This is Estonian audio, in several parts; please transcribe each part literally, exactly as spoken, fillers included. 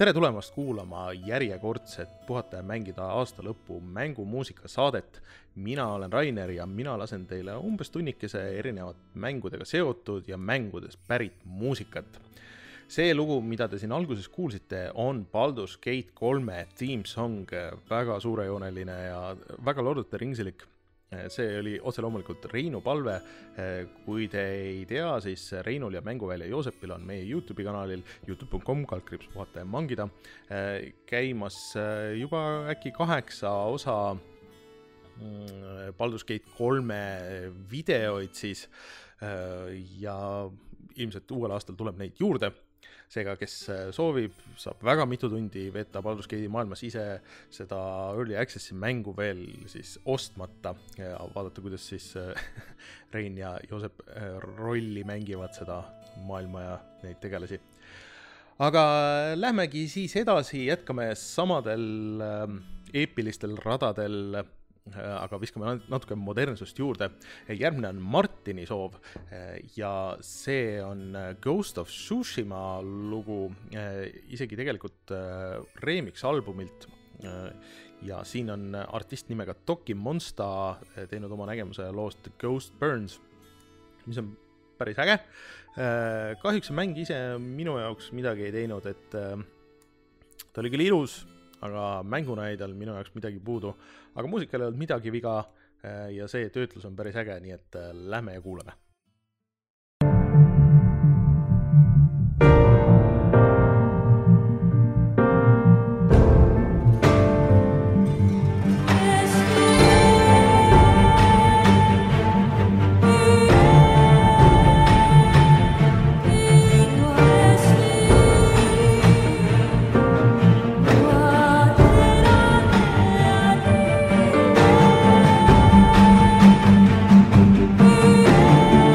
Tere tulemast kuulama järjekordset puhata ja mängida aasta lõppu mängumuusika saadet. Mina olen Rainer ja mina lasen teile umbes tunnikese erinevat mängudega seotud ja mängudest pärit muusikat. See lugu, mida te siin alguses kuulsite, on Baldur's Gate kolme theme song, väga suurejooneline ja väga loodete ringsilik. See oli otse loomulikult Reinu palve. Kui te ei tea, siis Reinul ja Mänguvälja Joosepil on meie YouTube'i kanalil youtube dot com kaldkriips puhata ja mangida käimas juba äkki kaheksa osa Baldur's Gate kolme videoid siis ja ilmselt uuel aastal tuleb neid juurde. Seega, kes soovib, saab väga mitu tundi veeta Baldur's Gate'i maailmas ise seda Early Access'i mängu veel siis ostmata ja vaadata, kuidas siis Rein ja Joosep rolli mängivad seda maailma ja neid tegelasi. Aga lähmegi siis edasi, jätkame samadel eepilistel radadel, aga viskame natuke modernsust juurde. Järgmine on Martini soov ja see on Ghost of Tsushima lugu, isegi tegelikult remix albumilt ja siin on artist nimega Toki Monsta teinud oma nägemuse loost Ghost Burns, mis on päris äge. Kahjuks mäng ise minu jaoks midagi ei teinud, et ta oli küll ilus, aga mänguna ei tal minu jaoks midagi puudu. Aga muusikal ei olnud midagi viga ja see töötlus on päris äge, nii et lähme ja kuulame. Thank you.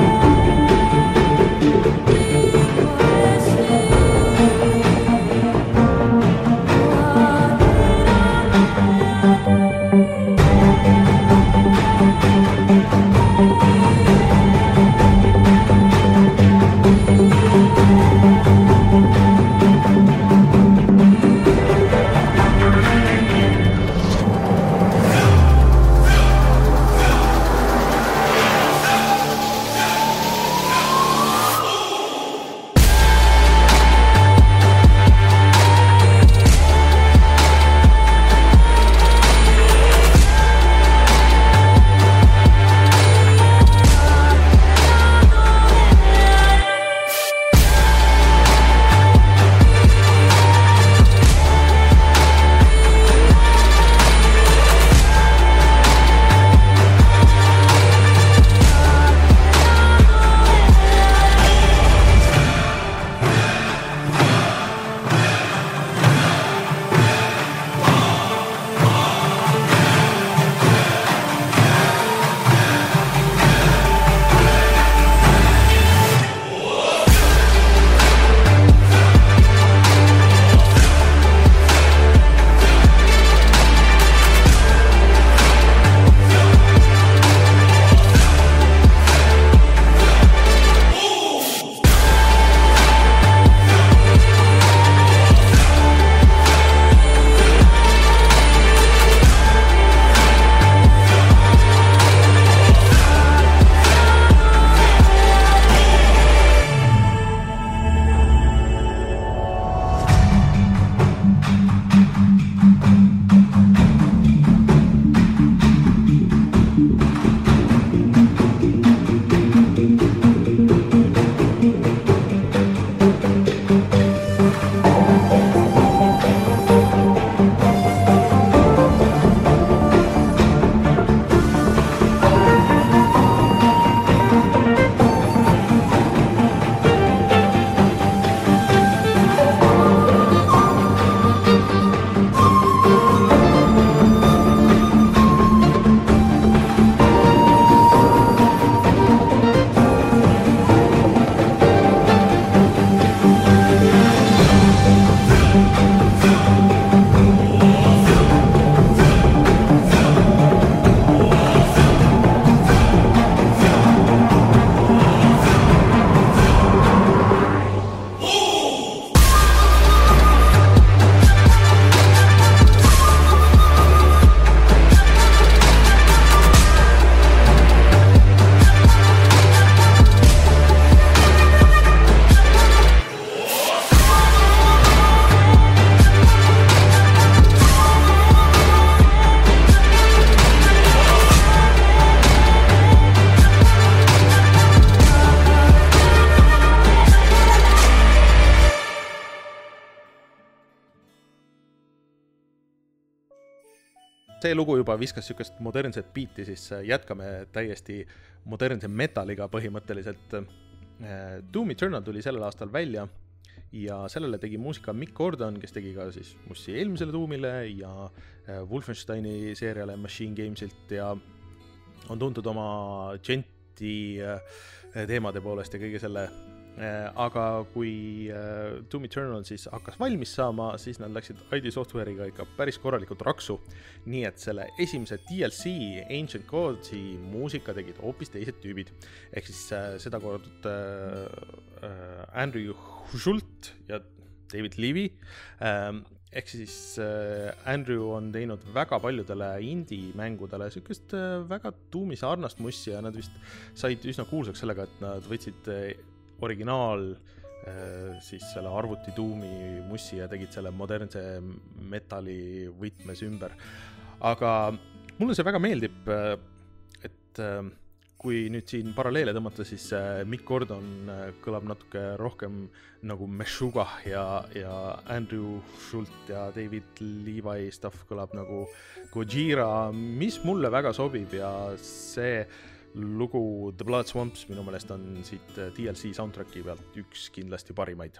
see lugu juba viskas sükest modernset biiti, siis jätkame täiesti modernse metaliga põhimõtteliselt. Doom Eternal tuli sellel aastal välja ja sellele tegi muusika Mick Gordon, kes tegi ka siis mussi eelmisele Doomile ja Wolfensteini seeriale Machine Gamesilt ja on tuntud oma genti teemade poolest ja kõige selle. Aga kui Doom Eternal siis hakkas valmis saama, siis nad läksid I D Software'iga ikka päris korralikult raksu. Nii et selle esimese D L C Ancient Gods'i muusika tegid hoopis teised tüübid. Ehk siis seda kord Andrew Schult ja David Levy. Ehk siis Andrew on teinud väga paljudele indie-mängudele sükest väga Doomi sarnast mussi ja nad vist said üsna kuulsaks sellega, et nad võtsid originaal siis selle arvuti Doomi mussi ja tegid selle modernse metali võtmes ümber. Aga mulle see väga meeldib, et kui nüüd siin paralleele tõmmata, siis Mick Gordon kõlab natuke rohkem nagu Meshuggah ja, ja Andrew Schult ja David Levi stuff kõlab nagu Gojira, mis mulle väga sobib ja see lugu The Blood Swamps minu meelest on siit D L C soundtracki pealt üks kindlasti parimaid.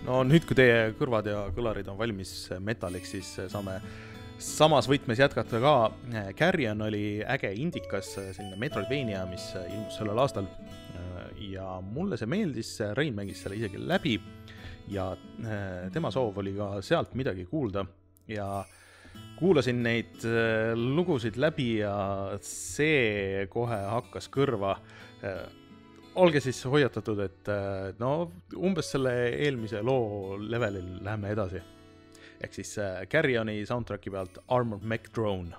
no nüüd, kui teie kõrvad ja kõlarid on valmis Metaliks, siis saame samas võtmes jätkata ka. Carrion oli äge indikas, selline Metroidvania, mis ilmus sellel aastal ja mulle see meeldis, Rein mängis selle isegi läbi ja tema soov oli ka sealt midagi kuulda ja kuulasin neid lugusid läbi ja see kohe hakkas kõrva. Olge siis hoiatatud, et no umbes selle eelmise loo levelil läheme edasi. Ehk siis Carrioni soundtracki pealt Armored Mech Drone.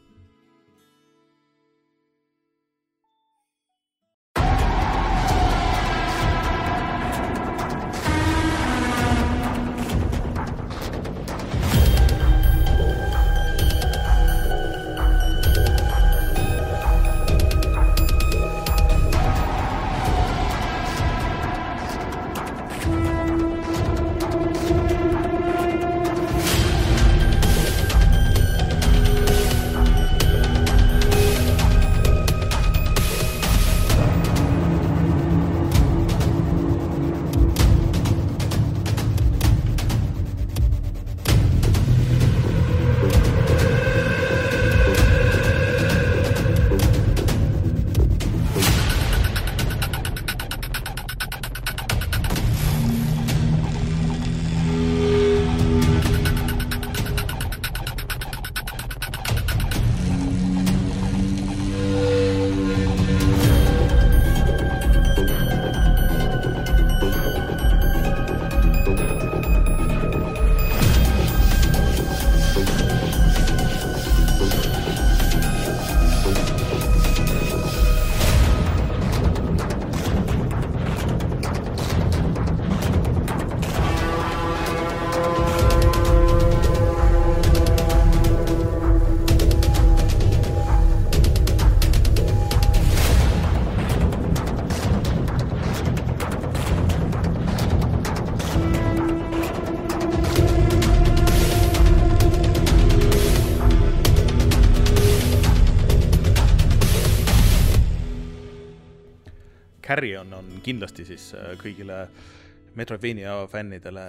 Carrion on kindlasti siis kõigile Metroidvania fännidele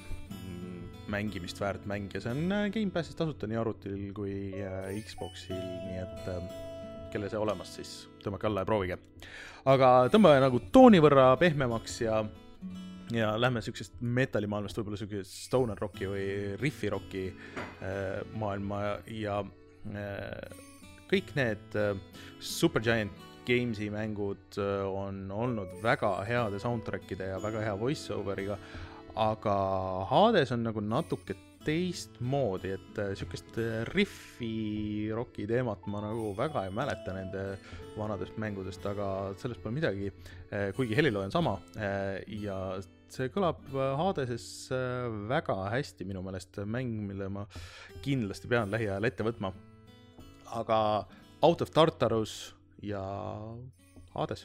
mängimist väärt mäng ja see on Game Passis tasuta nii arvutil kui Xboxil, nii et kelle see olemas, siis tõmmake alla ja proovige. Aga tõmbame nagu tooni võrra pehmemaks ja, ja lähme sükest metallimaailmast võib-olla sükest stoner rocki või riffi rocki maailma ja kõik need Supergiant Gamesi mängud on olnud väga heade soundtrackide ja väga hea voiceoveriga, aga Hades on nagu natuke teist moodi, et sükest riffi rocki teemat ma nagu väga ei mäleta nende vanadest mängudest, aga sellest pole midagi, kuigi heliloo on sama ja see kõlab Hadeses väga hästi minu meelest mäng, mille ma kindlasti pean lähiajal ette võtma. Aga Out of Tartarus ja Hades.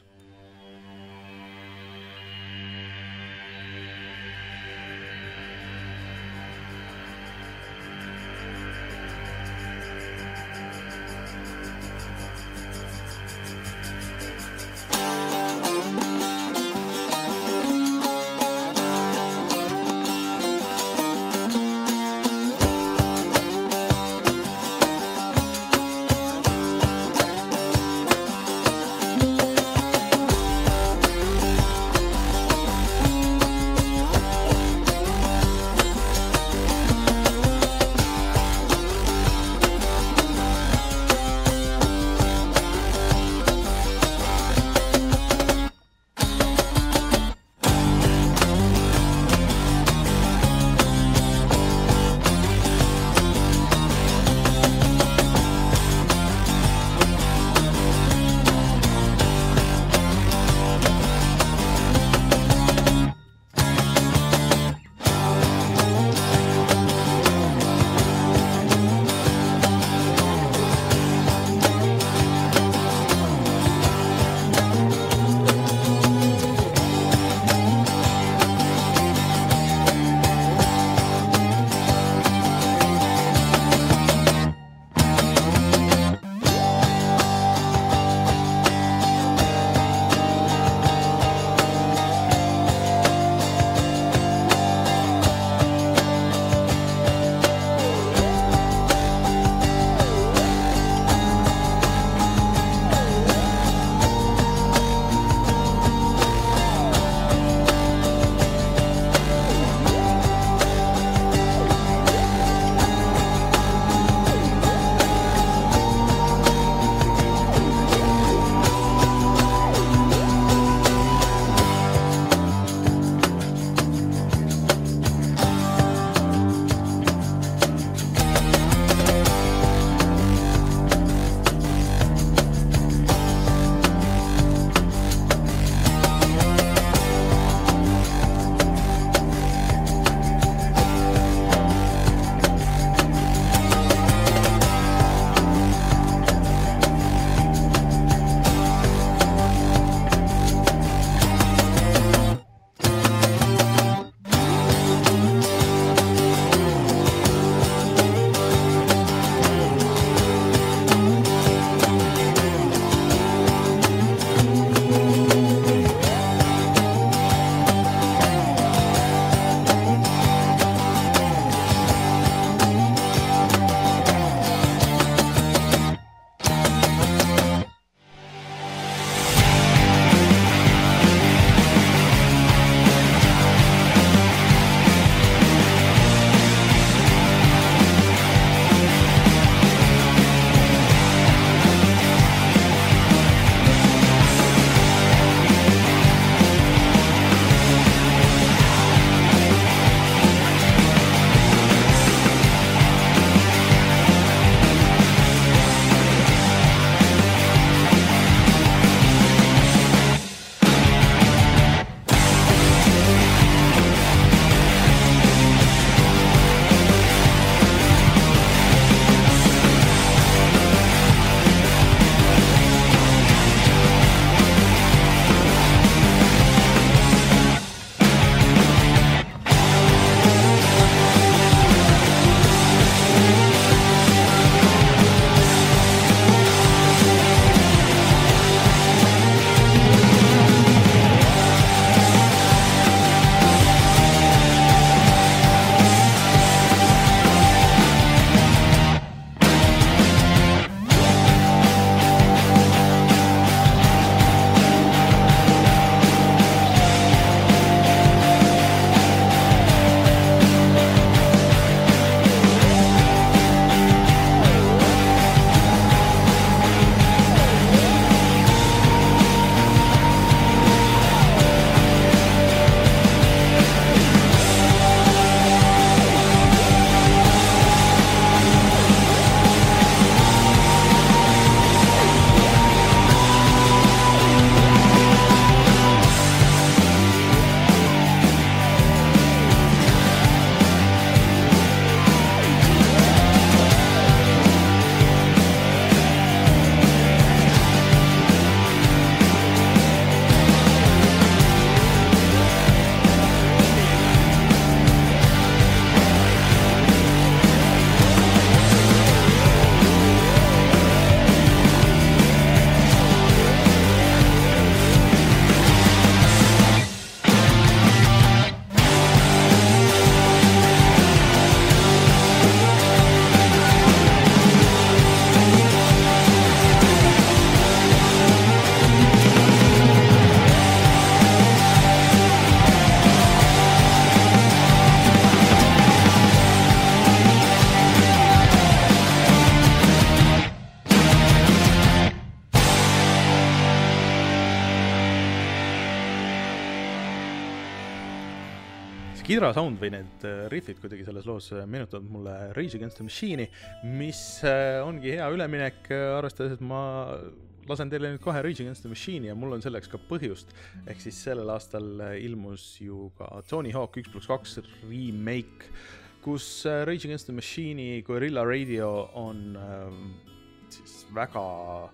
kidrasound või need riffid kuidagi selles loos meenutavad mulle Rage Against the Machine'i, mis ongi hea üleminek, arvestades, et ma lasen teile nüüd kohe Rage Against the Machine'i ja mul on selleks ka põhjust. Ehk siis sellel aastal ilmus ju ka Tony Hawk üks pluss kaks remake, kus Rage Against the Machine'i Guerrilla Radio on siis väga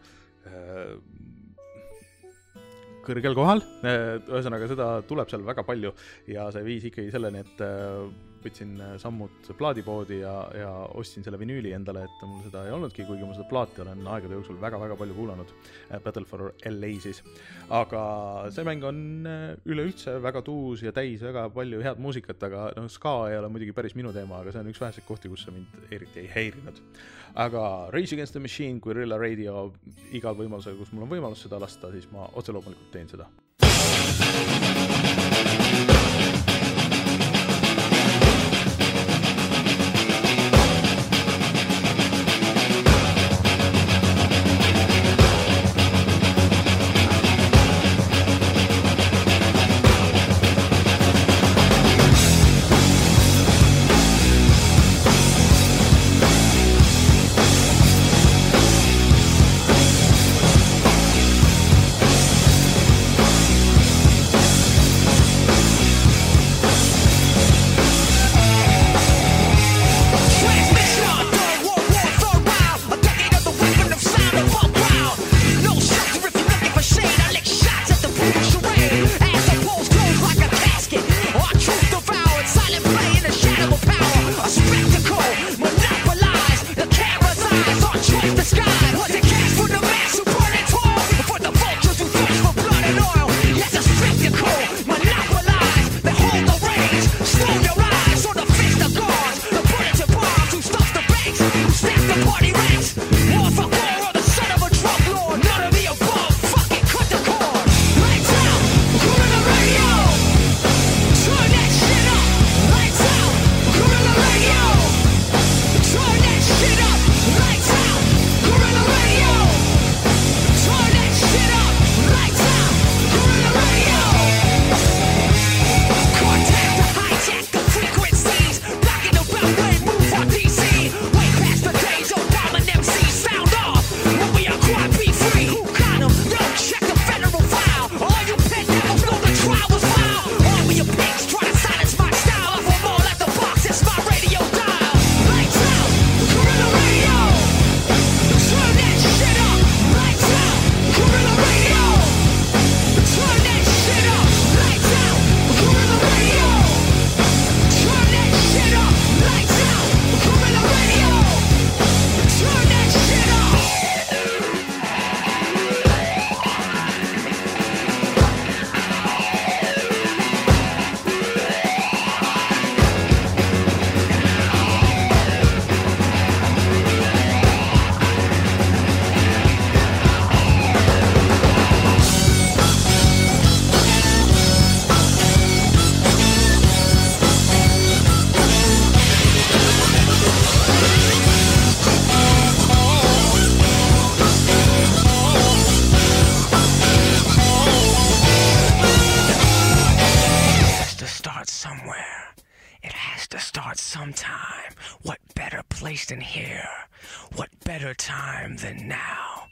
kõrgel kohal, ühesõnaga seda tuleb seal väga palju ja see viis ikkagi selleni, et võtsin sammud plaadipoodi ja, ja ostsin selle vinüüli endale, et mul seda ei olnudki, kuigi ma seda plaati olen aegade jooksul väga-väga palju kuulanud, Battle for L A siis. Aga see mäng on üleüldse väga tuus ja täis väga palju head muusikat, aga no, ska ei ole muidugi päris minu teema, aga see on üks väheseid kohti, kus see mind eriti ei häirinud. Aga Rage Against the Machine, Guerrilla Radio, igal võimalusel, kus mul on võimalus seda lasta, siis ma otse loomulikult teen seda. than here. What better time than now?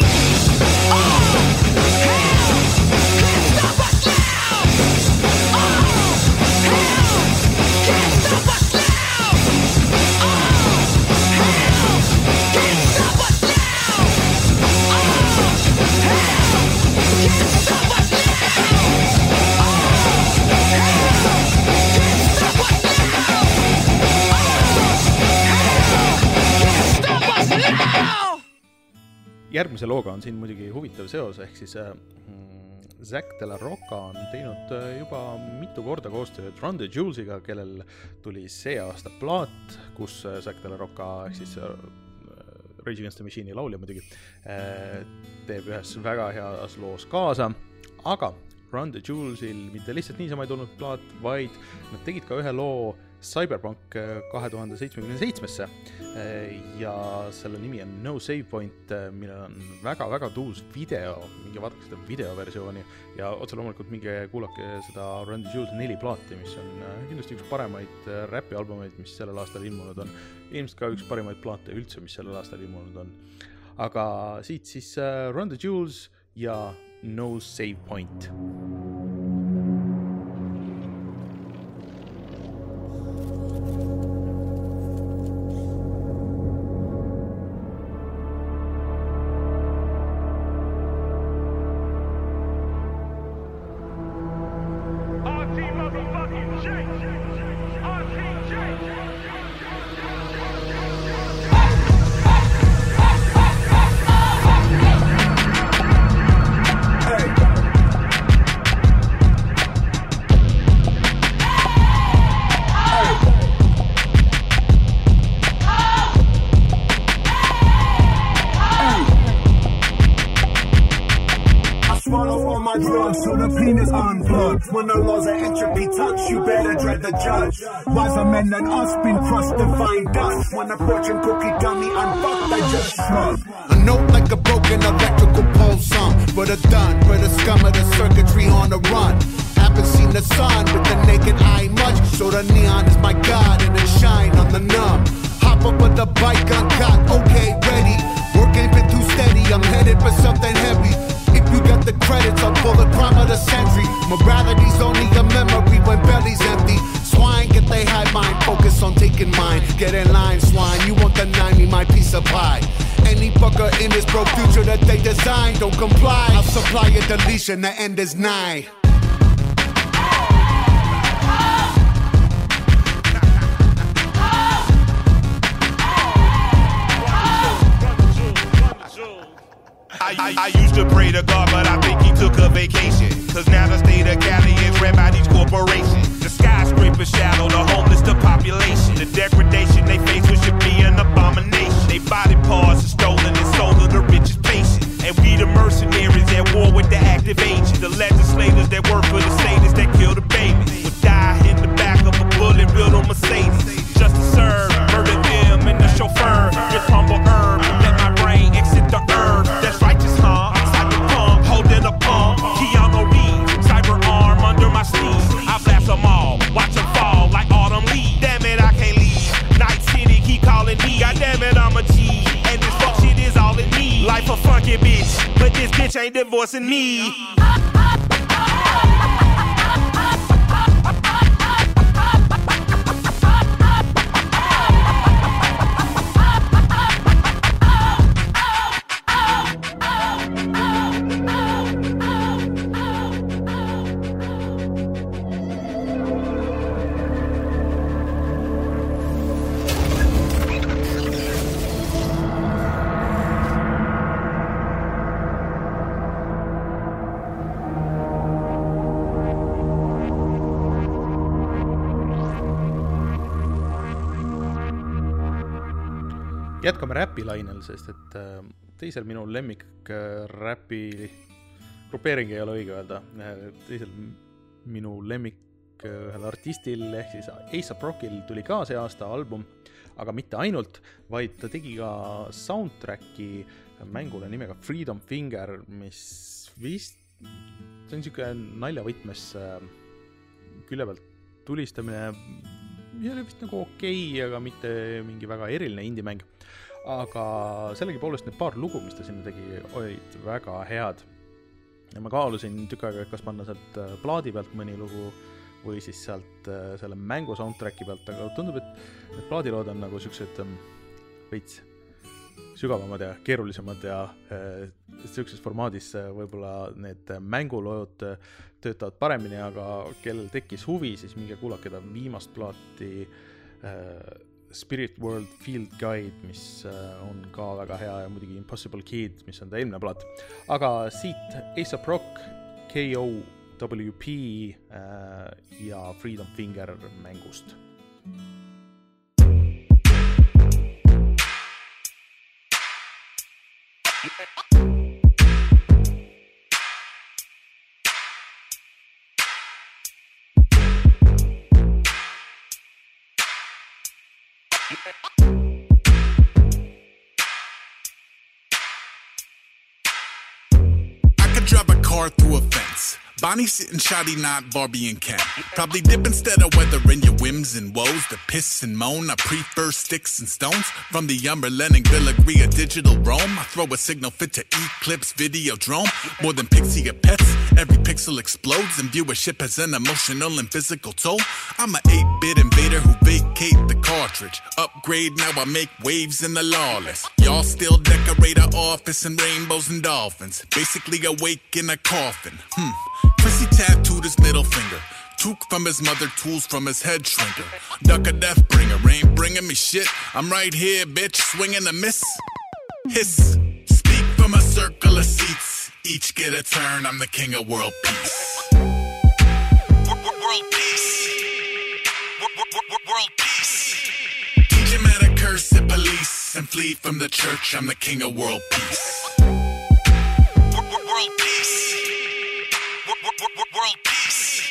Järgmise looga on siin muidugi huvitav seos, ehk siis äh, Zack de la Rocca on teinud äh, juba mitu korda koostööd Run the Jewelsiga, kellel tuli see aasta plaat, kus äh, Zack de la Rocca, ehk siis äh, Rage Against the Machine'i laulja muidugi, äh, teeb ühes väga heas loos kaasa, aga Run the Jewelsil mitte lihtsalt niisama ei tulnud plaat, vaid nad tegid ka ühe loo Cyberpunk kahe tuhande seitsmekümne seitsmesse ja selle nimi on No Save Point, millel on väga-väga tuus video, minge vaadake seda videoversiooni ja otse loomulikult minge kuulake seda Run the Jewels neli plaati, mis on kindlasti üks paremaid räpialbumeid, mis sellel aastal ilmunud on. Ilmselt ka üks parimaid plaate üldse, mis sellel aastal ilmunud on. Aga siit siis Run the Jewels ja No Save Point. When the laws of entropy touch, you better dread the judge. Wiser men than us been crushed to find dust. When a fortune cookie dummy unfucked, I just shrug. A note like a broken electrical pole song. For the done, for the scum of the circuitry on the run. Haven't seen the sun with the naked eye much. So the neon is my god and it shine on the numb. Hop up with the bike uncut, okay, ready. Work ain't been too steady, I'm headed for something heavy. If you got the credits, I'll pull the crime of the century. Morality's only a memory when belly's empty. Swine, get they high mind, focus on taking mine. Get in line, swine, you won't deny me my piece of pie. Any fucker in this broke future that they design, don't comply. I'll supply a deletion, the end is nigh. I, I, I used to pray to God, but I think he took a vacation. Cause now the state of Cali is ran by these corporations. The skyscrapers shadow the homeless, the population. The degradation they face, which should be an abomination. They body parts are stolen and sold to the richest patient. And we the mercenaries at war with the active agents. The legislators that work for the sadists that kill the babies. Would die in the back of a bullet built on Mercedes. Just to serve, murder them and the chauffeur. Just humble herb, let my brain exit the herb. That's righteous, huh? Cyberpunk, holding a pump. Keanu Reeves, cyber arm under my sleeve. I blast them all, watch them fall like autumn leaves. Damn it, I can't leave. Night City keep calling me. God damn it, I'm a G. And this fuck shit is all it needs. Life a funky bitch, but this bitch ain't divorcing me. Jätkame räpilainel, sest et teisel minu lemmik räpi grupeering ei ole õige öelda. Teisel minu lemmik ühel artistil ehk siis A$AP Rockil tuli ka see aasta album, aga mitte ainult, vaid ta tegi ka soundtracki mängule nimega Freedom Finger, mis vist see on siuke naljavõtmes külje pealt tulistamine. See oli vist nagu okei, aga mitte mingi väga eriline indie-mäng. Aga sellegi poolest need paar lugu, mis ta sinna tegi, olid väga head. Ja ma kaalusin tükk aega, kas panna sealt plaadi pealt mõni lugu või siis sealt selle mängu soundtracki pealt, aga tundub, et need plaadilood on nagu siuksed veits sügavamad ja keerulisemad ja siukses formaadis võib-olla need mängulood töötavad paremini, aga kellel tekkis huvi, siis minge kuulake ta viimast plaati Spirit World Field Guide, mis on ka väga hea ja muidugi Impossible Kid, mis on ta eelmine plaat. Aga siit A$AP Rock, K O W P ja Freedom Finger mängust. I could drive a car through a fence. Bonnie sitting shoddy, not Barbie and Ken. Probably dip instead of weathering your whims and woes. To piss and moan, I prefer sticks and stones. From the Umberland and Gilligary, a digital roam. I throw a signal fit to Eclipse Videodrome. More than Pixie or Pets, every pixel explodes. And viewership has an emotional and physical toll. I'm an eight-bit invader who vacate the cartridge. Upgrade, now I make waves in the lawless. Y'all still decorate our office in rainbows and dolphins. Basically awake in a coffin. Hmm. Chrissy tattooed his middle finger. Took from his mother, tools from his head shrinker. Duck a death bringer, ain't bringing me shit. I'm right here, bitch, swinging a miss. Hiss, speak from a circle of seats. Each get a turn, I'm the king of world peace. World peace. World peace. Teach him how to curse at police and flee from the church, I'm the king of world peace. World peace. World peace.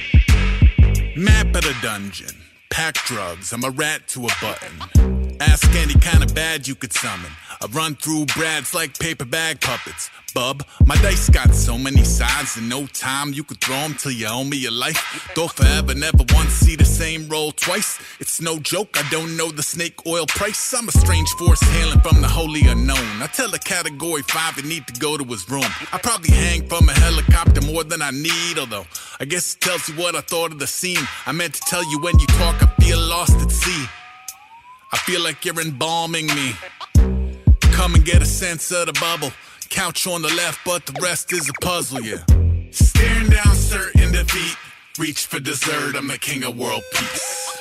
Map of the dungeon. Pack drugs. I'm a rat to a button. Ask any kind of bad you could summon. I run through brads like paper bag puppets. Bub, my dice got so many sides. In no time you could throw them till you owe me your life. Though forever, never once see the same roll twice. It's no joke, I don't know the snake oil price. I'm a strange force hailing from the holy unknown. I tell a category five I need to go to his room. I probably hang from a helicopter more than I need. Although, I guess it tells you what I thought of the scene. I meant to tell you when you talk, I feel lost at sea. I feel like you're embalming me. Come and get a sense of the bubble. Couch on the left, but the rest is a puzzle, yeah. Staring down certain defeat. Reach for dessert, I'm the king of world peace.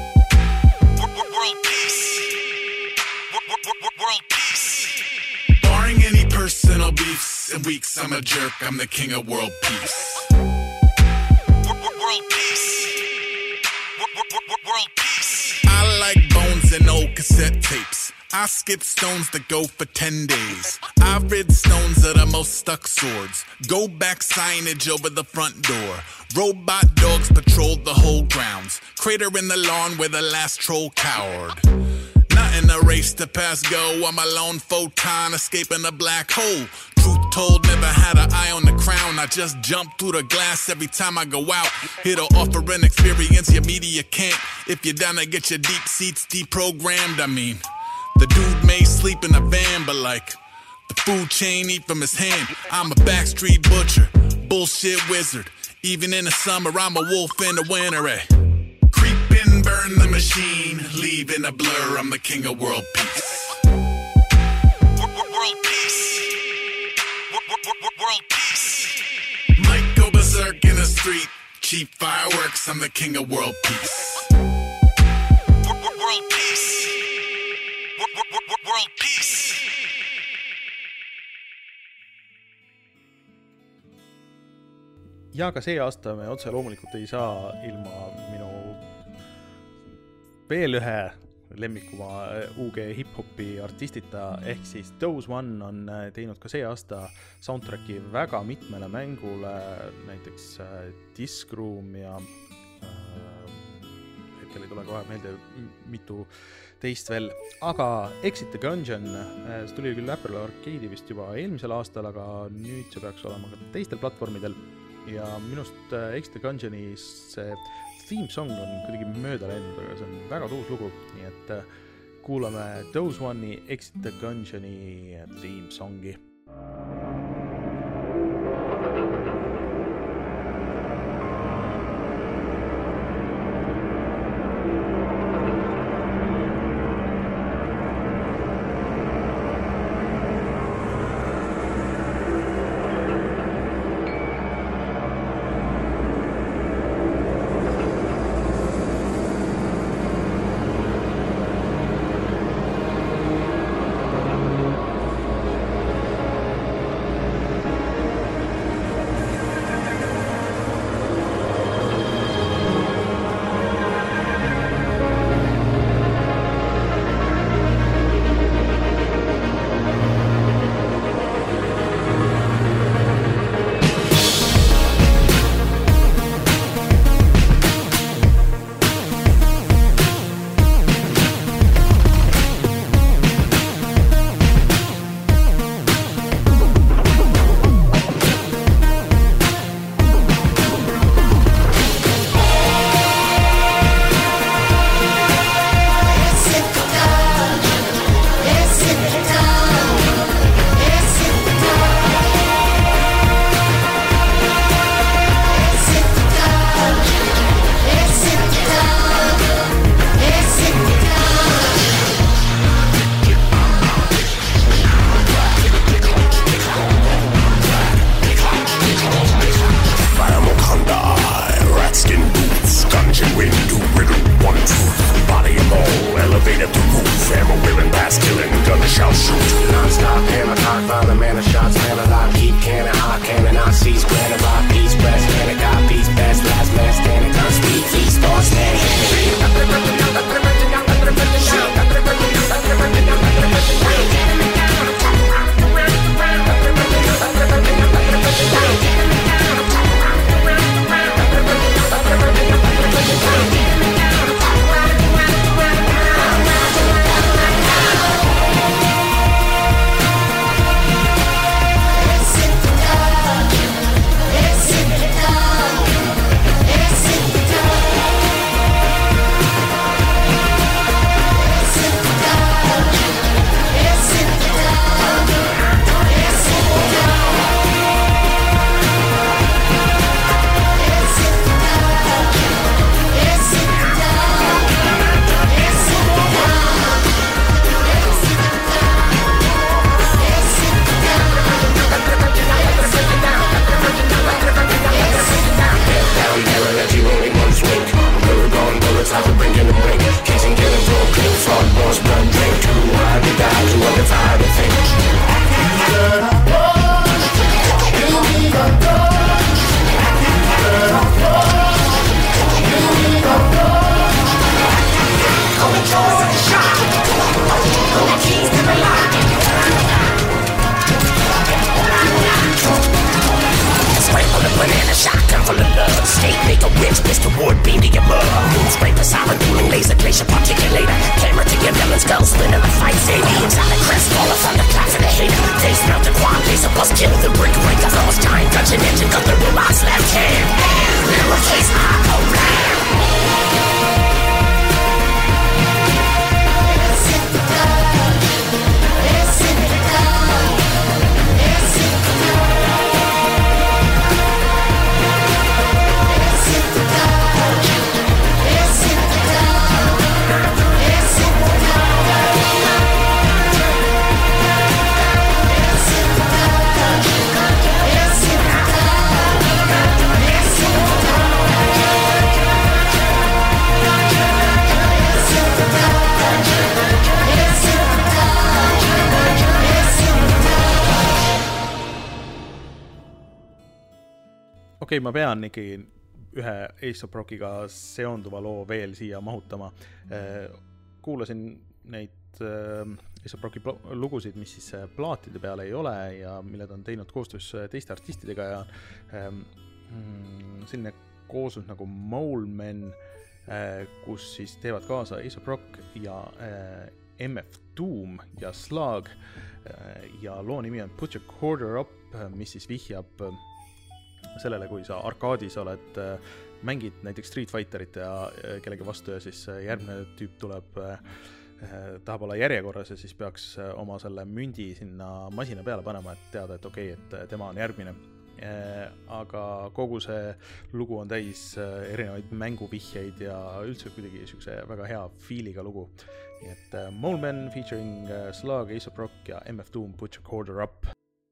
World peace. World peace. Barring any personal beefs and weeks, I'm a jerk, I'm the king of world peace. World peace. World peace. I like bones and old cassette tapes. I skip stones that go for ten days. I've rid stones of the most stuck swords. Go back signage over the front door. Robot dogs patrol the whole grounds. Crater in the lawn where the last troll cowered. Not in a race to pass go. I'm a lone photon escaping a black hole. Truth told, never had an eye on the crown. I just jump through the glass every time I go out. It'll offer an experience your media can't. If you're down to get your deep seats deprogrammed, I mean. The dude may sleep in a van, but like the food chain eat from his hand. I'm a backstreet butcher, bullshit wizard. Even in the summer, I'm a wolf in the winter, eh? Creep and burn the machine, leave in a blur, I'm the king of world peace. World peace. World peace. Might go berserk in the street, cheap fireworks, I'm the king of world peace. World peace. World peace. ja ka see aasta me otse loomulikult ei saa ilma minu veel ühe lemmikuma U G hip-hopi artistita, ehk siis Dose One on teinud ka see aasta soundtracki väga mitmele mängule, näiteks Disc Room ja äh, hetkel ei tule kohe meelde mitu teist veel, aga Exit the Gungeon, see tuli küll Apple Arcade'i vist juba eelmisel aastal, aga nüüd see peaks olema ka teistel platvormidel ja minust Exit the Gungeoni see theme song on kuidagi mööda läinud, aga see on väga tuus lugu, nii et kuulame Dose One'i Exit the Gungeoni theme songi. boots, ammo wearing, bass killing, gunshot shoot. Non-stop hammer, cock, violent man of shots, man alive, keep cannon, hot cannon, I seize, granite, rock, peace, press, panic, got peace, best, last man standing, gun, speed, feet, star, stand, I would bring in the ring. Casing, killing, throw, clean, fraud, boss, blood, drink. Two, I be down to what if I had to think. Call the jaws of the shot. Call the keys to the lock. Spray full of banana, shotgun full of love. Steak, make a witch, Mister Wood, beam to your mug. Moon spray for siren, beaming laser, glacier particulator. Camera to your villain, skull spinning the fight. Aliens on the crest, fall of thunderclaps and the hater. Face melt the quad, laser bust, kill the brick breaker. Thermos time, dungeon engine, got the robots left hand. Never case, I go round. okei okay,, ma pean ikkagi ühe Ace of Rockiga seonduva loo veel siia mahutama. Kuulasin neid Ace of Rocki lugusid, mis siis plaatide peal ei ole ja mille ta on teinud koostöös teiste artistidega ja selline kooslus nagu Mole Men, kus siis teevad kaasa Ace of Rock ja M F Doom ja Slug ja loo nimi on Put Your Quarter Up, mis siis vihjab sellele, kui sa arkaadis oled, mängid näiteks Street Fighterit ja kellegi vastu ja siis järgmine tüüp tuleb, tahab olla järjekorras ja siis peaks oma selle mündi sinna masina peale panema, et teada, et okei, okay, et tema on järgmine. Aga kogu see lugu on täis erinevaid mänguvihjeid ja üldse kuidagi niisuguse väga hea feeliga lugu. Nii et Mole Men featuring Slug, Ace of Rock ja M F Doom, Put Your Quarter Up.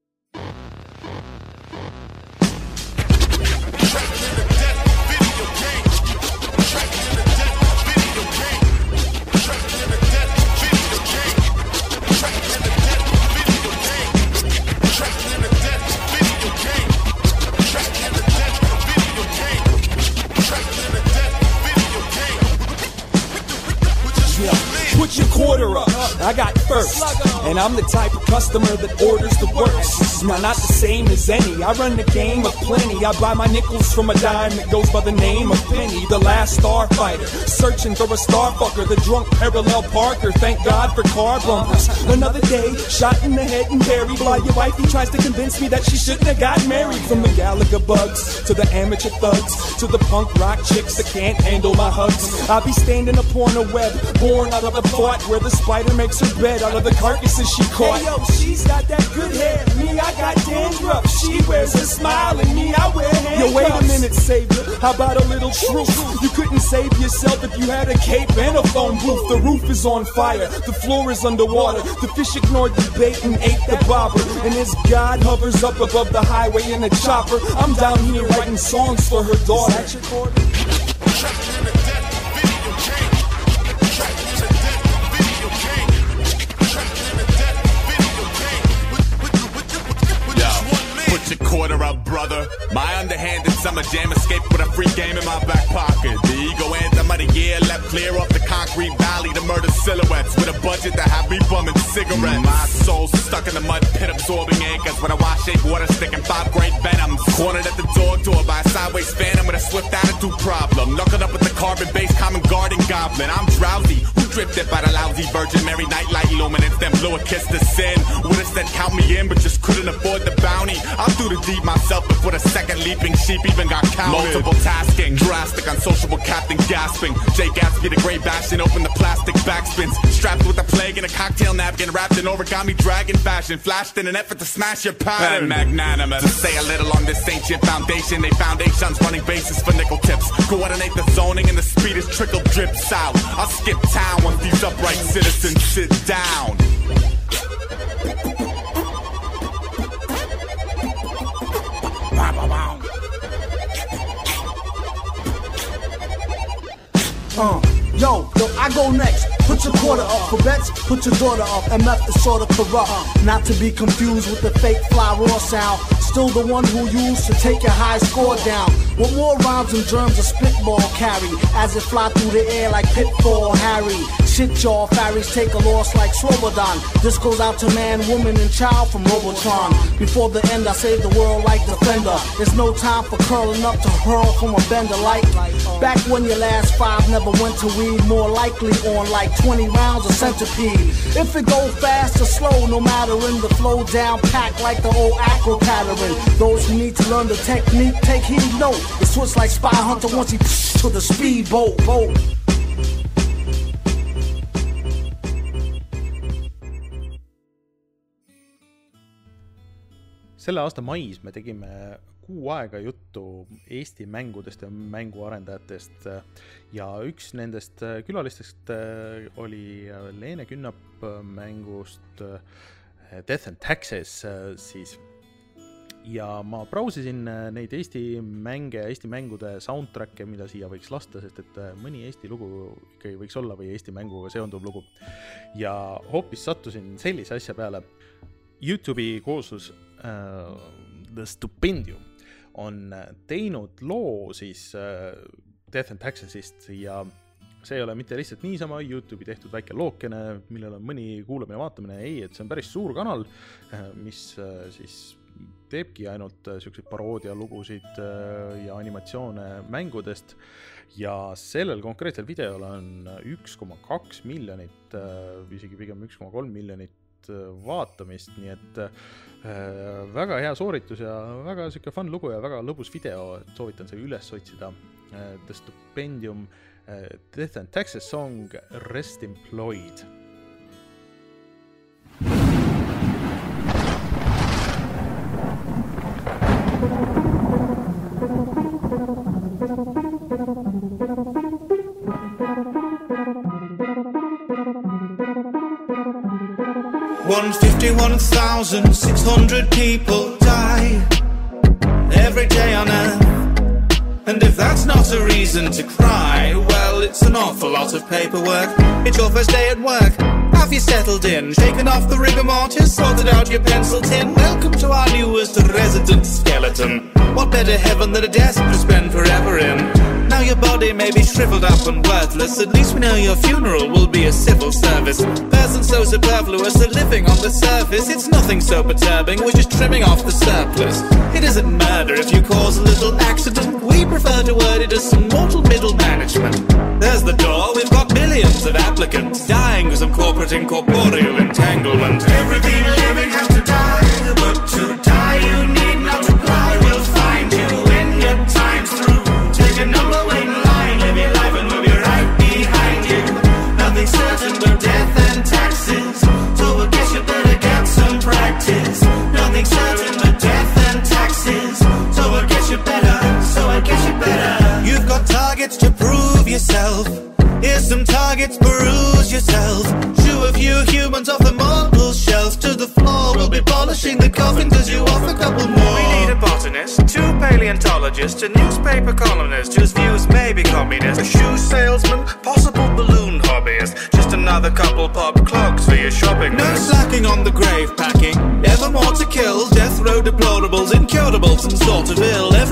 Put your quarter up, I got first. And I'm the type of customer that orders the worst. Now not the same as any, I run the game of plenty. I buy my nickels from a dime that goes by the name of Penny. The last starfighter, searching for a starfucker. The drunk parallel parker, thank God for car bumpers. Another day, shot in the head and buried. While your wifey tries to convince me that she shouldn't have got married. From the Gallagher bugs, to the amateur thugs, to the punk rock chicks that can't handle my hugs. I'll be standing upon a web, born out of a fart where the spider makes her bed out of the carcasses she caught. Hey yo, she's got that good hair, me I got dandruff. She wears a smile and me I wear handcuffs. Yo, wait a minute, savior, how about a little truth? You couldn't save yourself if you had a cape and a phone booth. The roof is on fire, the floor is underwater. The fish ignored the bait and ate the bobber. And as God hovers up above the highway in a chopper, I'm down here writing songs for her daughter. Is that your quarter? Trapped in a death video game. Trapped in a death video game. summer jam, escape with a free game in my back pocket. The ego anthem of the year, left clear off the concrete valley to murder silhouettes with a budget that had me bumming cigarettes. My soul's stuck in the mud pit, absorbing anchors with a wash-shaped water stick and five great venoms. Cornered at the door door by a sideways phantom with a swift attitude problem. Knuckled up with the carbon-based common garden goblin. I'm drowsy, who drifted by the lousy Virgin Mary nightlight illuminates, then blew a kiss to sin. Would've said count me in, but just couldn't afford the bounty. I'm through the deep myself before the second leaping sheep even got counted. Multiple tasking, drastic, unsociable captain gasping. Jay Gatsby the great bastion, open the plastic backspins. Strapped with a plague and a cocktail napkin, wrapped in origami dragon fashion. Flashed in an effort to smash your pattern. Magnanimous, to say a little on this ancient foundation. They foundations running bases for nickel tips. Coordinate the zoning and the speed is trickle drips out. I'll skip town once these upright citizens sit down. Uh, yo, yo, I go next. Put your quarter up for bets, put your daughter up. M F is sorta corrupt, not to be confused with the fake fly raw sound. Still the one who used to take your high score down. With more rhymes and germs a spitball carry, as it fly through the air like Pitfall Harry. Shit y'all, fairies take a loss like Swobodan. This goes out to man, woman, and child from Robotron. Before the end I save the world like Defender. There's no time for curling up to hurl from a bender like back when your last five never went to weed. More likely on like twenty rounds of centipede. If it go fast or slow, no matter in the flow, down packed like the old acro pattern. Those who need to learn the technique, take heed, note. It switch like Spy Hunter once he to the speedboat boat. selle aasta mais me tegime kuu aega juttu Eesti mängudest ja mänguarendajatest ja üks nendest külalistest oli Leene Künnap mängust Death and Taxes siis. Ja ma brausisin neid Eesti mänge, Eesti mängude soundtrack'e, mida siia võiks lasta, sest et mõni Eesti lugu ikkagi võiks olla või Eesti mänguga seonduv lugu. Ja hoopis sattusin sellise asja peale. YouTube'i kooslus uh, The Stupendium on teinud loo siis uh, Death and Taxesist ja see ei ole mitte lihtsalt niisama YouTube'i tehtud väike lookene, millel on mõni kuulamine vaatamine. Ei, et see on päris suur kanal, mis uh, siis teebki ainult selliseid paroodia lugusid ja animatsioone mängudest ja sellel konkreetsel videol on üks koma kaks miljonit, isegi pigem üks koma kolm miljonit vaatamist, nii et äh, väga hea sooritus ja väga siuke fun lugu ja väga lõbus video, soovitan see üles otsida. äh, The Stupendium äh, Death and Taxes song Rest Employed. one hundred fifty-one thousand six hundred people die every day on earth. And if that's not a reason to cry, well, it's an awful lot of paperwork. It's your first day at work. Have you settled in? Shaken off the rigor mortis? Sorted out your pencil tin? Welcome to our newest resident skeleton. What better heaven than a desk to spend forever in? Now your body may be shriveled up and worthless. At least we know your funeral will be a civil service. Person so superfluous, a living on the surface. It's nothing so perturbing, we're just trimming off the surplus. It isn't murder if you cause a little accident. We prefer to word it as some mortal middle management. There's the door, we've got millions of applicants dying of some corporate incorporeal entanglement. Everything living has to die, but to die you need not apply. We'll find you when your time's through. Take a number, wait in line, live your life and we'll be right behind you. Nothing certain but death and taxes, so I guess you better get some practice. Nothing certain but death and taxes, so I guess you better, so I guess you better. You've got targets to prove yourself. Here's some targets, peruse yourself. Shoo a few humans off the mortal shelf to the floor. We'll be polishing the coffin cause you off a couple more. We need a botanist, two paleontologists, a newspaper columnist whose views may be communist, a shoe salesman, possible balloon hobbyist, just another couple pop clogs for your shopping. No slacking on the grave packing, ever more to kill. Death row deplorables, incurables and sort of ill. Every person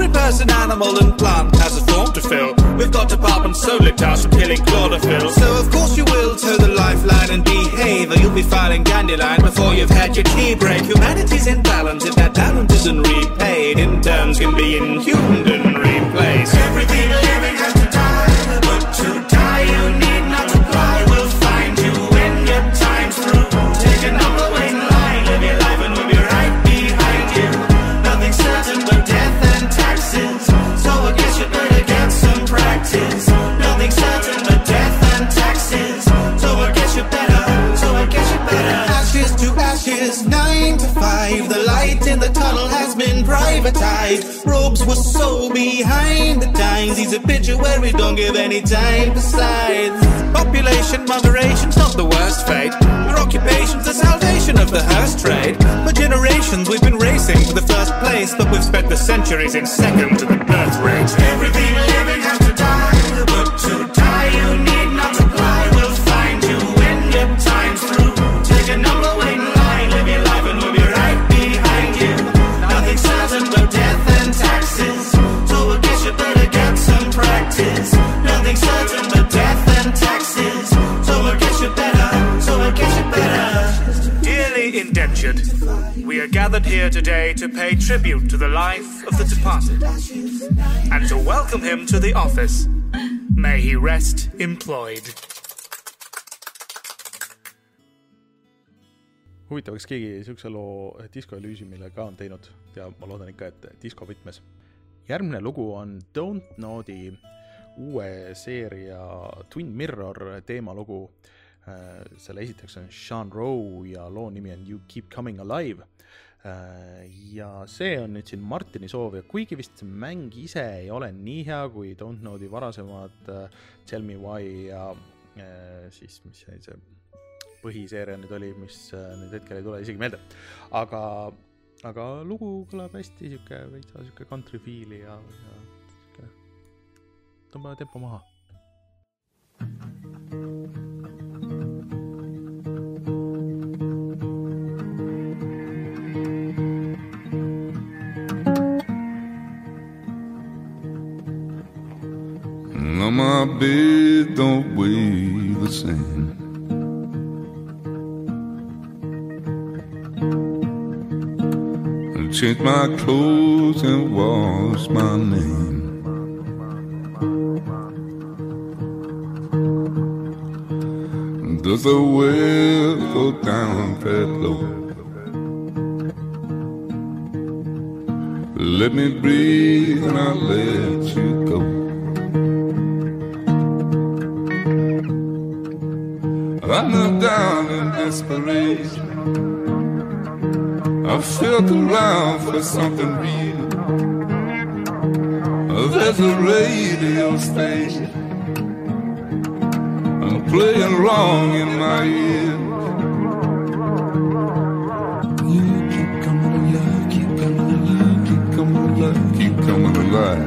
an animal and plant has a form to fill. We've got departments solely tasked with killing chlorophyll. So of course you will toe the lifeline and behave, or you'll be filing dandelion before you've had your tea break. Humanity's in balance if that talent isn't repaid. Interns can be inhumed and replaced. Everything living has to die, but to die you need not apply. We'll find you when your time's through. Take a number, wait in line, live your life and we'll be right behind you. Nothing's certain but death and taxes, so I guess you better get some practice. Nothing's certain but death and taxes, so I guess you better, so I guess you better. Ashes to ashes, nine to five. The light in the tunnel has been privatized. Robes were so behind the times. He's a picture where we don't give any time besides. Population moderation's not the worst fate. Your occupation's the salvation of the hearse trade. For generations we've been racing for the first place, but we've spent the centuries in second to the birth rate. Everything living has to die, but to die you need not apply. We'll find you when your time's through. Take a number, wait in line, live your life and we'll be right behind you. Nothing's certain but death and taxes, so I guess you better get some practice. Nothing's certain but death and taxes, so I guess you better, so I guess you better. Dearly indentured, we are gathered here today to pay tribute to the life of the departed and to welcome him to the office. May he rest employed. Huvitav, kas keegi siukse loo Disco Elysiumile ka on teinud ja ma loodan ikka, et disco võtmes. Järgmine lugu on Don't Nodi uue seeria Twin Mirror teemalugu. Selle esiteks on Sean Rowe ja loo nimi on You Keep Coming Alive. Ja see on nüüd siin Martini soov ja kuigi vist mäng ise ei ole nii hea kui Don't Nodi varasemad Tell Me Why ja siis mis see põhiseeria nüüd oli, mis nüüd hetkel ei tule isegi meelde. Aga, aga lugu kõlab hästi siuke veitsa siuke country feeli ja, ja siuke tõmba tempo maha. Now my bed don't weigh the same. Change my clothes and wash my name. Does the well go down that low? Let me breathe and I'll let you go. I knelt down in desperation. I felt around for something real. There's a radio station I'm playing wrong in my ear. You keep coming alive, keep coming alive, keep coming alive, keep coming alive.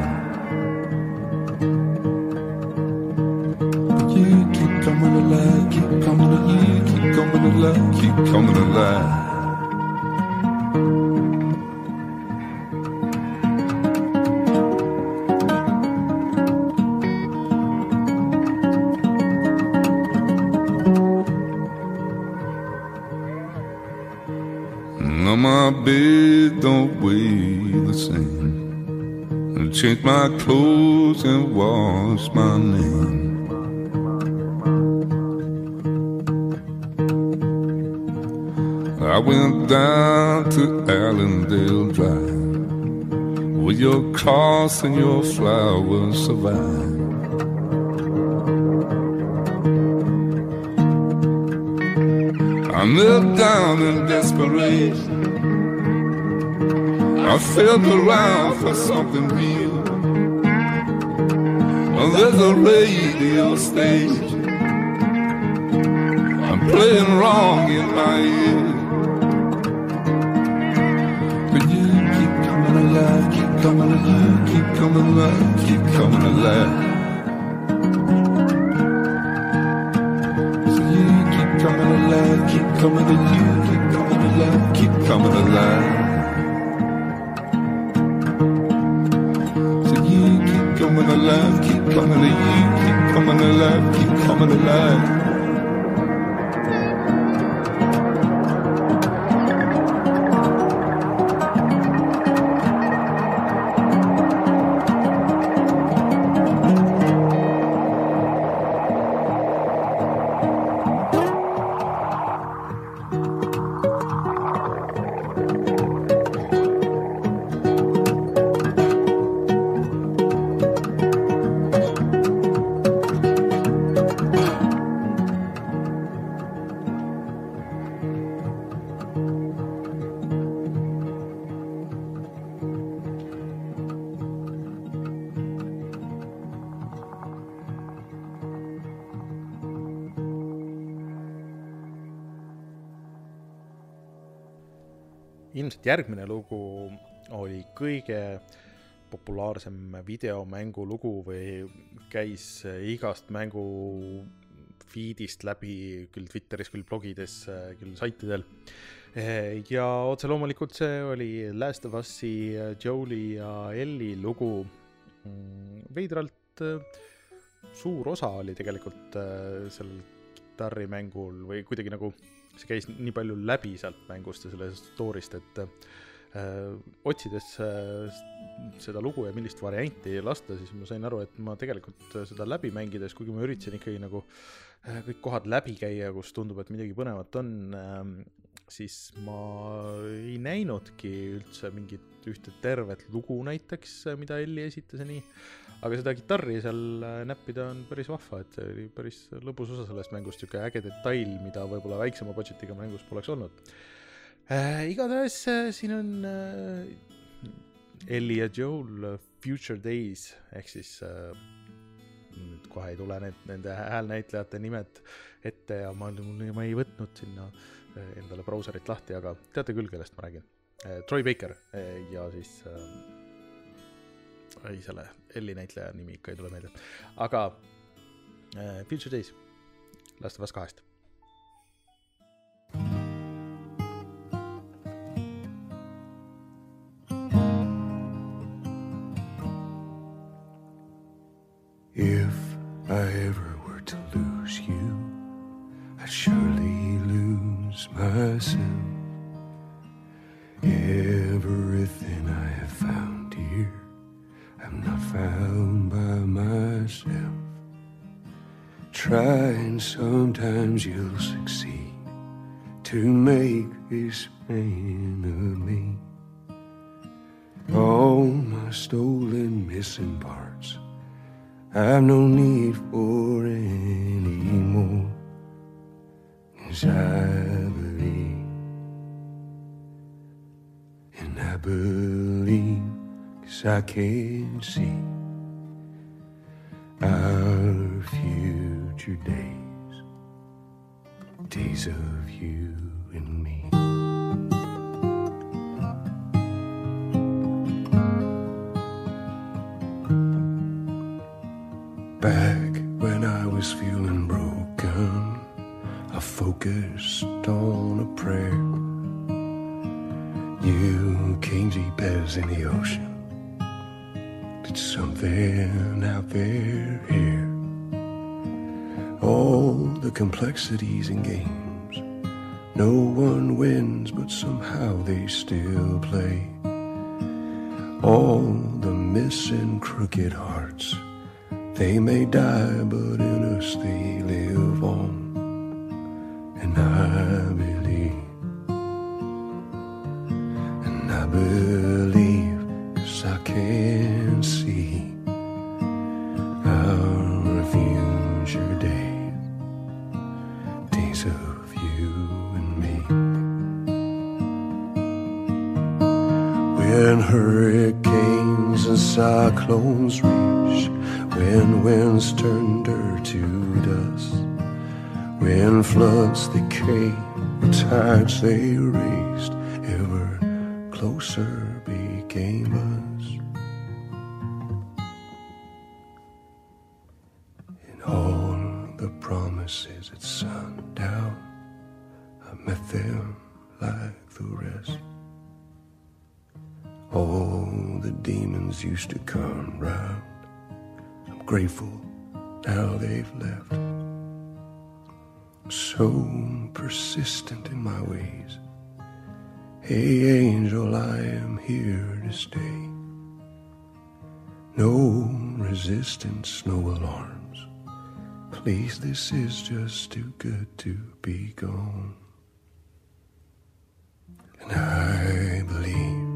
You keep coming alive, keep coming alive, keep coming alive, keep coming alive. My bed don't weigh the same. I change my clothes and wash my name. I went down to Allendale Drive, where your cross and your flowers survive. I knelt down in desperation. I felt around for something real. There's a radio station I'm playing wrong in my ear. But you keep coming alive, keep coming alive, keep coming alive, keep coming alive. So you keep coming alive, keep coming alive, keep coming alive, keep coming alive. coming alive, keep coming to you, keep coming alive, keep coming alive. Ilmselt järgmine lugu oli kõige populaarsem videomängu lugu või käis igast mängu feedist läbi, küll Twitteris, küll blogides, küll saitidel. Ja otse loomulikult see oli Last of Us'i Joel'i ja Ellie lugu. Veidralt suur osa oli tegelikult sellel kitarrimängul või kuidagi nagu see käis nii palju läbi sealt mängust ja sellest story'st, et äh, otsides äh, seda lugu ja millist varianti lasta, siis ma sain aru, et ma tegelikult seda läbi mängides, kuigi ma üritasin ikkagi nagu äh, kõik kohad läbi käia, kus tundub, et midagi põnevat on, äh, siis ma ei näinudki üldse mingit ühte tervet lugu näiteks, mida Ellie esitas ja nii. Aga seda kitarri seal näppida on päris vahva, et see oli päris lõbus osa sellest mängust, niisugune äge detail, mida võib-olla väiksema budgetiga mängus poleks olnud. Äh, igatahes äh, siin on äh, Ellie ja Joel Future Days, ehk siis äh, nüüd kohe ei tule need, nende häälnäitlejate nimed ette ja ma, ma ei võtnud sinna äh, endale brauserit lahti, aga teate küll, kellest ma räägin. Äh, Troy Baker äh, ja siis... Äh, ei, selle Ellie näitleja nimi ikka ei tule meelde. Aga äh, Future Days, Last of Us kahest. If I ever were to lose you, I'd surely lose myself. Everything I have found here, I'm not found by myself. Try and sometimes you'll succeed to make this man of me. All my stolen missing parts, I've no need for any more. 'Cause I believe, and I believe, 'cause I can see our future days, days of you and me. Back when I was feeling broken, I focused on a prayer. You came deep as in the ocean. It's something out there here. All the complexities and games, no one wins, but somehow they still play. All the missing crooked hearts, they may die, but in us they live on. And I believe, and I believe, 'cause I can see our future days, days of you and me. When hurricanes and cyclones reach, when winds turn dirt to dust, when floods they came, when tides they raised, ever closer became us. And all the promises at sundown, I met them like the rest. All the demons used to come round grateful now they've left. So persistent in my ways. Hey angel, I am here to stay. No resistance, no alarms. Please, this is just too good to be gone. And I believe,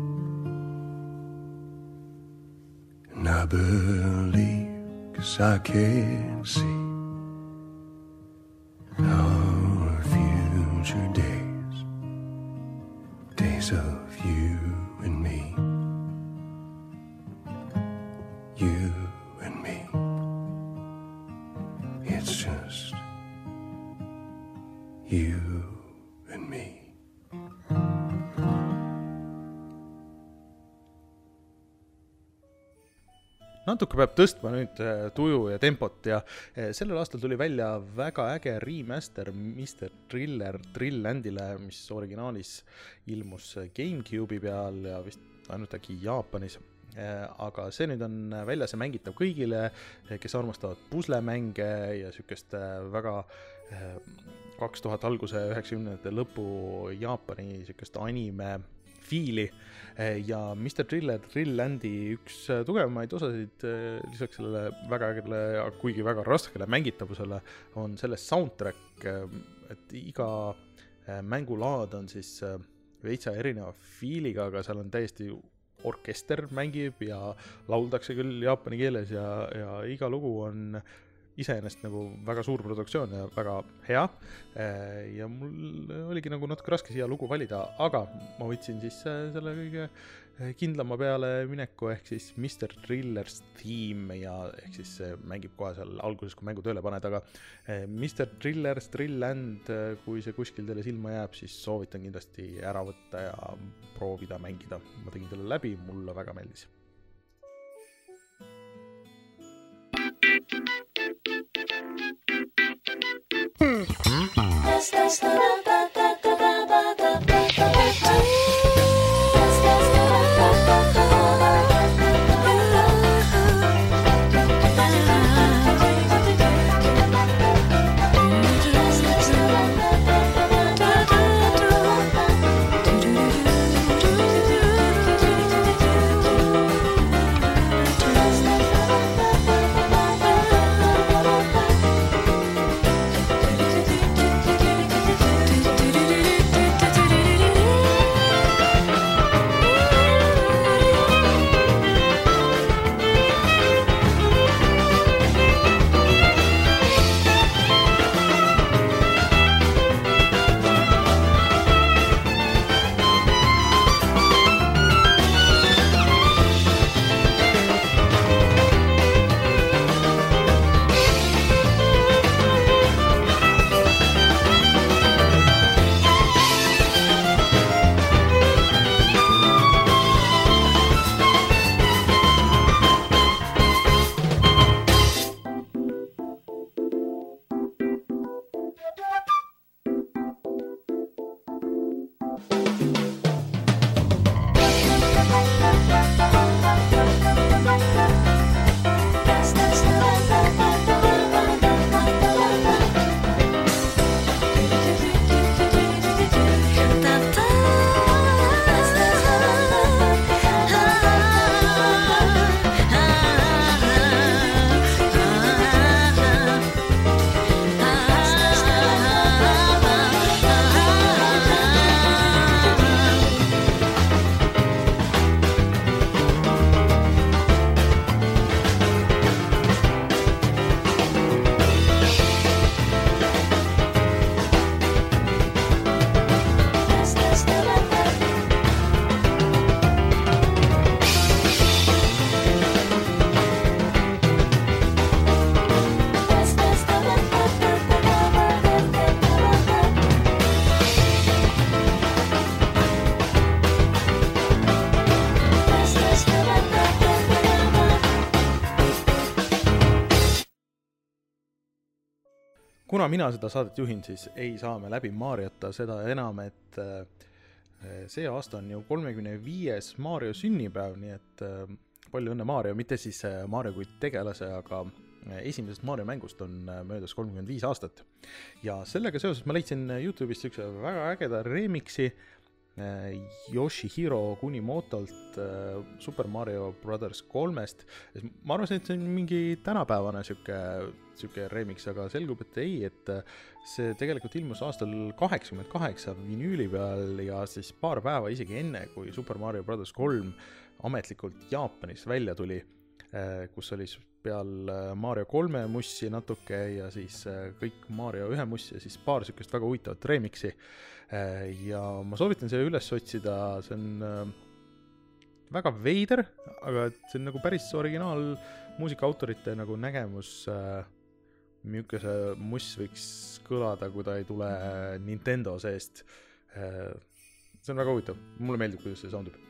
and I believe, 'cause I can see our future days, days of you and me, you and me. It's just you and me. Natuke peab tõstma nüüd tuju ja tempot ja sellel aastal tuli välja väga äge remaster mister Driller Drilllandile, mis originaalis ilmus GameCube'i peal ja vist ainult äkki Jaapanis. Aga see nüüd on väljas ja mängitav kõigile, kes armastavad puslemänge ja sükest väga kaks tuhat alguse üheksakümnendate lõpu Jaapani sükest anime fiili ja mister Driller Drilllandi üks tugevamaid osasid lisaks sellele väga ägedele, kuigi väga raskele mängitavusele on selle soundtrack, et iga mängulaad on siis veitsa erineva fiiliga, aga seal on täiesti orkester mängib ja lauldakse küll jaapani keeles ja, ja iga lugu on iseenesest nagu väga suur produktsioon ja väga hea ja mul oligi nagu natuke raske siia lugu valida, aga ma võtsin siis selle kõige kindlama peale mineku ehk siis mister Driller's Theme ja ehk siis mängib kohe seal alguses, kui mängu tööle paned, aga mister Driller's Drillland, kui see kuskil teile silma jääb, siis soovitan kindlasti ära võtta ja proovida mängida. Ma tegin selle läbi, mulle väga meeldis. Kuna mina seda saadet juhin, siis ei saa me läbi Mariota seda enam, et see aasta on ju kolmekümne viies Mario sünnipäev, nii et palju õnne Mario, mitte siis Mario kui tegelase, aga esimesest Mario mängust on möödas kolmkümmend viis aastat. Ja sellega seoses ma leidsin YouTube'ist üks väga ägeda remixi Yoshihiro Kunimotolt Super Mario Brothers kolmest. Ma arvasin, et see on mingi tänapäevane süke, süke remix, aga selgub, et ei, et see tegelikult ilmus aastal kaheksakümmend kaheksa vinüüli peal ja siis paar päeva isegi enne, kui Super Mario Brothers kolm ametlikult Jaapanis välja tuli, kus oli peal Mario kolme mussi natuke ja siis kõik Mario ühe mussi ja siis paar sükest väga huvitavat remixi. Ja ma soovitan selle üles otsida, see on väga veider, aga see on nagu päris originaal muusikaautorite nagu nägemus, milline muss võiks kõlada, kui ta ei tule Nintendo seest. See on väga huvitav, mulle meeldib, kuidas see soundib.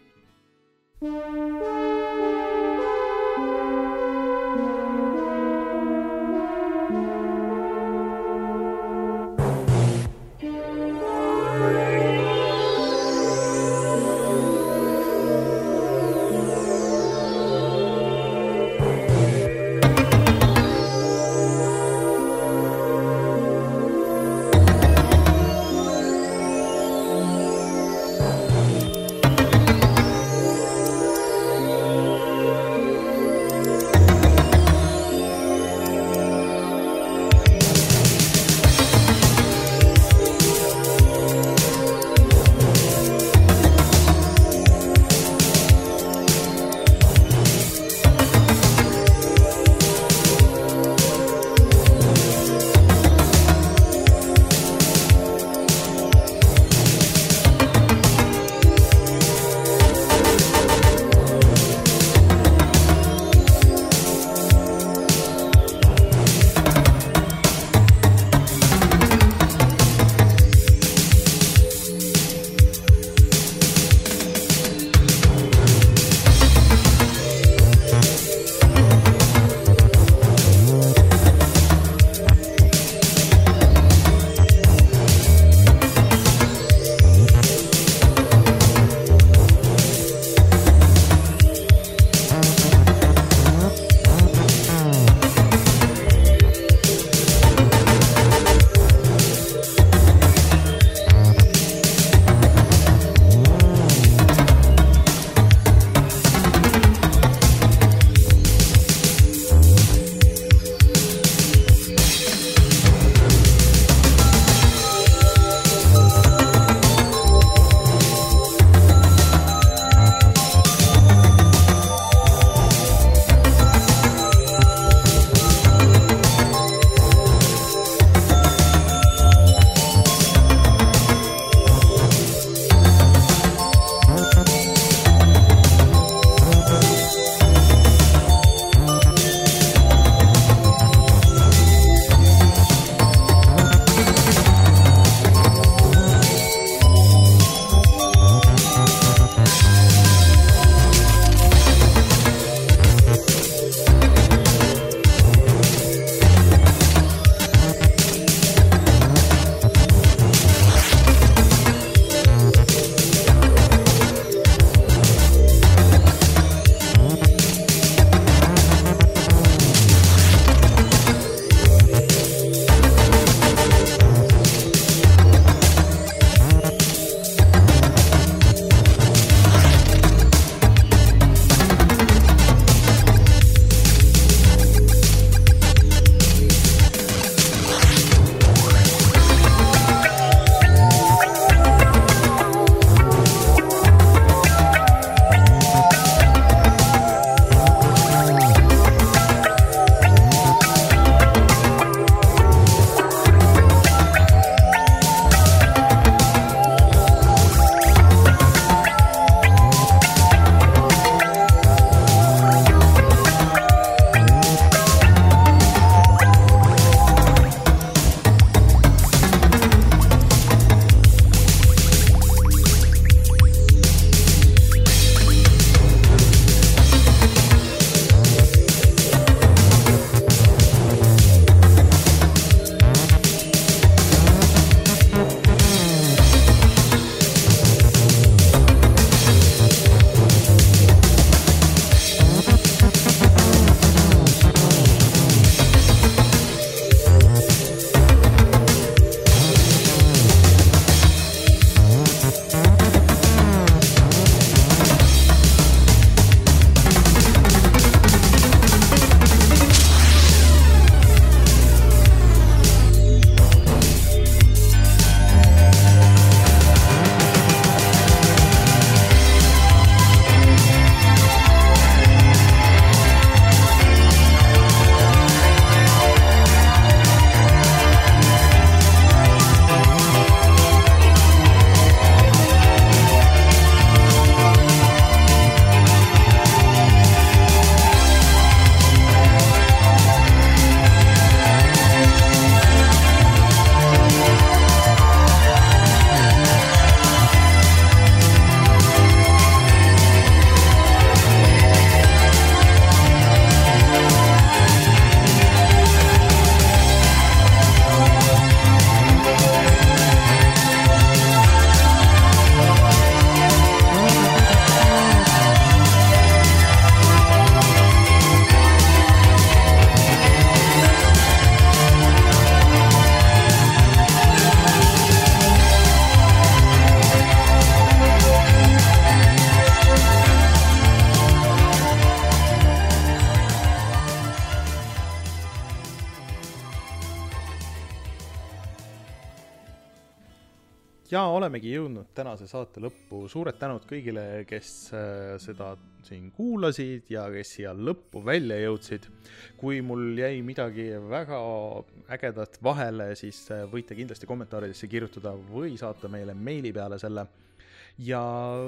ja olemegi jõudnud tänase saate lõppu. Suured tänud kõigile, kes seda siin kuulasid ja kes siia lõppu välja jõudsid. Kui mul jäi midagi väga ägedat vahele, siis võite kindlasti kommentaaridesse kirjutada või saata meile meili peale selle. Ja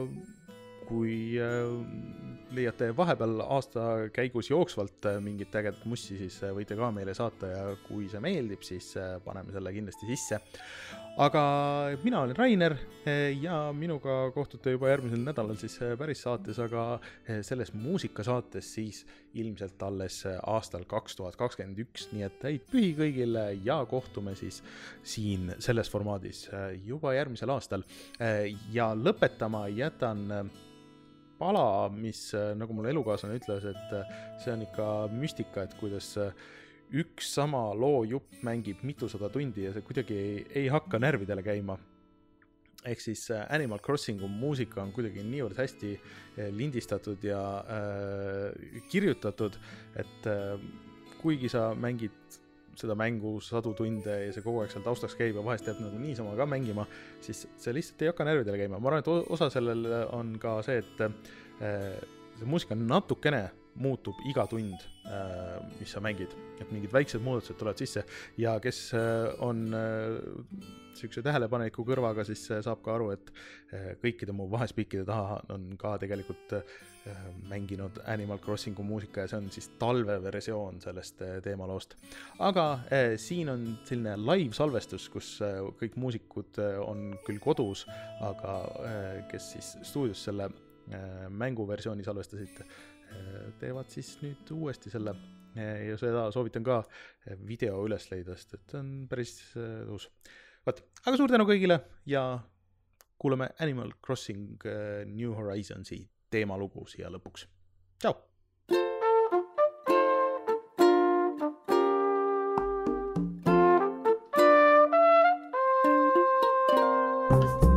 kui leiate vahepeal aasta käigus jooksvalt mingit ägedat mussi, siis võite ka meile saata ja kui see meeldib, siis paneme selle kindlasti sisse. Aga mina olen Rainer ja minuga kohtute juba järgmisel nädalal siis päris saates, aga selles muusikasaates siis ilmselt alles aastal kaks tuhat kakskümmend üks, nii et häid pühi kõigile ja kohtume siis siin selles formaadis juba järgmisel aastal. Ja lõpetama jätan pala, mis nagu mul elukaaslane ütles, et see on ikka müstika, et kuidas üks sama loo jupp mängib mitusada tundi ja see kuidagi ei, ei hakka närvidele käima. Ehk siis Animal Crossingu muusika on kuidagi niivõrd hästi lindistatud ja äh, kirjutatud, et äh, kuigi sa mängid seda mängu sadu tunde ja see kogu aeg seal taustaks käib ja vahest jääb nagu niisama ka mängima, siis see lihtsalt ei hakka närvidele käima. Ma arvan, et osa sellel on ka see, et äh, see muusika natukene muutub iga tund, äh, mis sa mängid, et mingid väiksed muudatused tulevad sisse ja kes äh, on äh, sükse tähelepaneliku kõrvaga, siis äh, saab ka aru, et äh, kõikide mu vahespiikide taha on ka tegelikult äh, mänginud Animal Crossingu muusika ja see on siis talveversioon sellest äh, teemaloost. Aga äh, siin on selline live salvestus, kus äh, kõik muusikud äh, on küll kodus, aga äh, kes siis stuudios selle äh, mänguversiooni salvestasid, teevad siis nüüd uuesti selle ja seda soovitan ka video üles leida, sest et see on päris tõus. Vaat, aga suur tänu kõigile ja kuuleme Animal Crossing New Horizonsi teemalugu siia lõpuks. Tšau! you